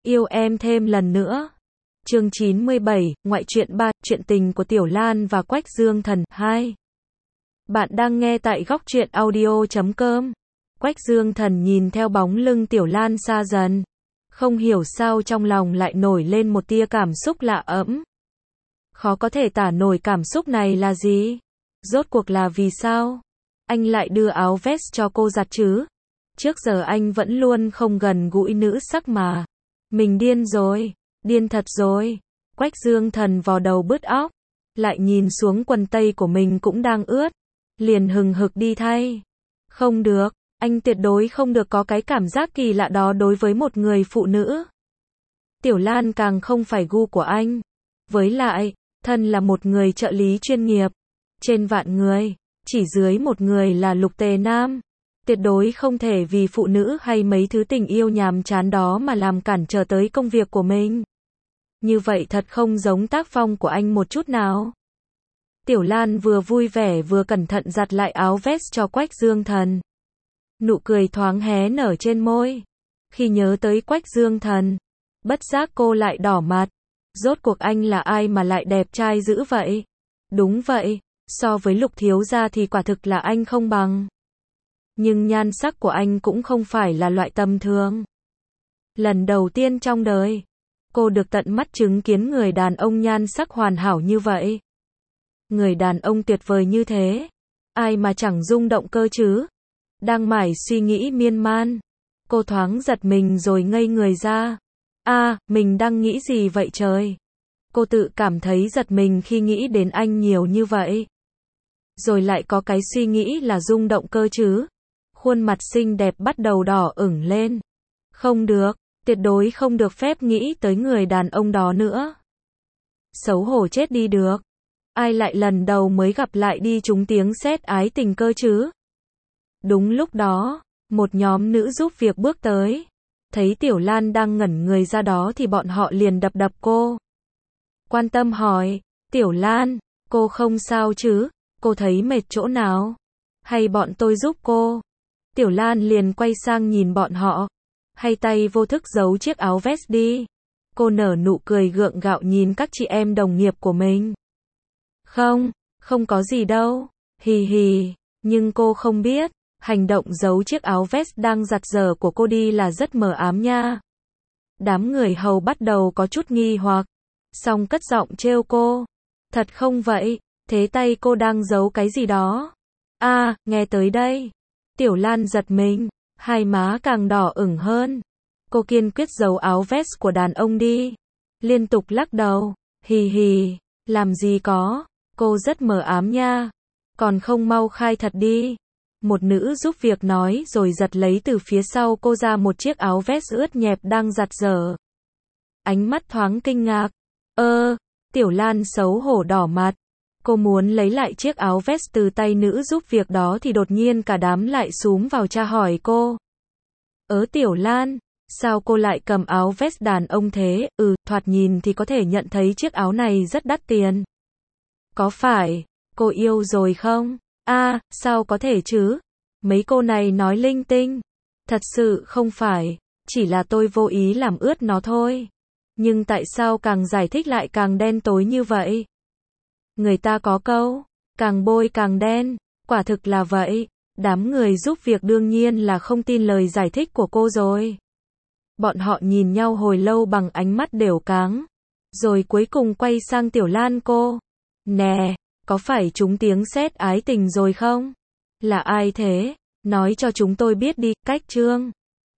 Yêu em thêm lần nữa. Chương 97, ngoại truyện 3, chuyện tình của Tiểu Lan và Quách Dương Thần 2. Bạn đang nghe tại góc truyện audio.com. Quách Dương Thần nhìn theo bóng lưng Tiểu Lan xa dần. Không hiểu sao trong lòng lại nổi lên một tia cảm xúc lạ ẫm. Khó có thể tả nổi cảm xúc này là gì? Rốt cuộc là vì sao? Anh lại đưa áo vest cho cô giặt chứ? Trước giờ anh vẫn luôn không gần gũi nữ sắc mà. Mình điên rồi, điên thật rồi. Quách Dương Thần vò đầu bứt óc, lại nhìn xuống quần tây của mình cũng đang ướt, liền hừng hực đi thay. Không được, anh tuyệt đối không được có cái cảm giác kỳ lạ đó đối với một người phụ nữ. Tiểu Lan càng không phải gu của anh. Với lại, thân là một người trợ lý chuyên nghiệp, trên vạn người, chỉ dưới một người là Lục Tề Nam. Tuyệt đối không thể vì phụ nữ hay mấy thứ tình yêu nhàm chán đó mà làm cản trở tới công việc của mình. Như vậy thật không giống tác phong của anh một chút nào. Tiểu Lan vừa vui vẻ vừa cẩn thận giặt lại áo vest cho Quách Dương Thần. Nụ cười thoáng hé nở trên môi. Khi nhớ tới Quách Dương Thần, bất giác cô lại đỏ mặt. Rốt cuộc anh là ai mà lại đẹp trai dữ vậy? Đúng vậy, so với Lục thiếu gia thì quả thực là anh không bằng. Nhưng nhan sắc của anh cũng không phải là loại tầm thường. Lần đầu tiên trong đời, cô được tận mắt chứng kiến người đàn ông nhan sắc hoàn hảo như vậy. Người đàn ông tuyệt vời như thế, ai mà chẳng rung động cơ chứ? Đang mải suy nghĩ miên man, cô thoáng giật mình rồi ngây người ra. Mình đang nghĩ gì vậy trời? Cô tự cảm thấy giật mình khi nghĩ đến anh nhiều như vậy. Rồi lại có cái suy nghĩ là rung động cơ chứ? Khuôn mặt xinh đẹp bắt đầu đỏ ửng lên. Không được, tuyệt đối không được phép nghĩ tới người đàn ông đó nữa. Xấu hổ chết đi được. Ai lại lần đầu mới gặp lại đi trúng tiếng sét ái tình cơ chứ? Đúng lúc đó, một nhóm nữ giúp việc bước tới. Thấy Tiểu Lan đang ngẩn người ra đó thì bọn họ liền đập đập cô. Quan tâm hỏi, Tiểu Lan, cô không sao chứ? Cô thấy mệt chỗ nào? Hay bọn tôi giúp cô? Tiểu Lan liền quay sang nhìn bọn họ. Hay tay vô thức giấu chiếc áo vest đi. Cô nở nụ cười gượng gạo nhìn các chị em đồng nghiệp của mình. Không có gì đâu. Hì hì. Nhưng cô không biết, hành động giấu chiếc áo vest đang giặt giở của cô đi là rất mờ ám nha. Đám người hầu bắt đầu có chút nghi hoặc. Xong cất giọng trêu cô. Thật không vậy? Thế tay cô đang giấu cái gì đó? Nghe tới đây. Tiểu Lan giật mình, hai má càng đỏ ửng hơn. Cô kiên quyết giấu áo vest của đàn ông đi. Liên tục lắc đầu, hì hì, làm gì có, cô rất mờ ám nha. Còn không mau khai thật đi. Một nữ giúp việc nói rồi giật lấy từ phía sau cô ra một chiếc áo vest ướt nhẹp đang giặt giở. Ánh mắt thoáng kinh ngạc. Tiểu Lan xấu hổ đỏ mặt. Cô muốn lấy lại chiếc áo vest từ tay nữ giúp việc đó thì đột nhiên cả đám lại xúm vào tra hỏi cô. Tiểu Lan, sao cô lại cầm áo vest đàn ông thế? Thoạt nhìn thì có thể nhận thấy chiếc áo này rất đắt tiền. Có phải cô yêu rồi không? Sao có thể chứ? Mấy cô này nói linh tinh. Thật sự không phải, chỉ là tôi vô ý làm ướt nó thôi. Nhưng tại sao càng giải thích lại càng đen tối như vậy? Người ta có câu, càng bôi càng đen, quả thực là vậy. Đám người giúp việc đương nhiên là không tin lời giải thích của cô rồi. Bọn họ nhìn nhau hồi lâu bằng ánh mắt đều cáng. Rồi cuối cùng quay sang Tiểu Lan cô. Nè, có phải trúng tiếng sét ái tình rồi không? Là ai thế? Nói cho chúng tôi biết đi, Cách Trương.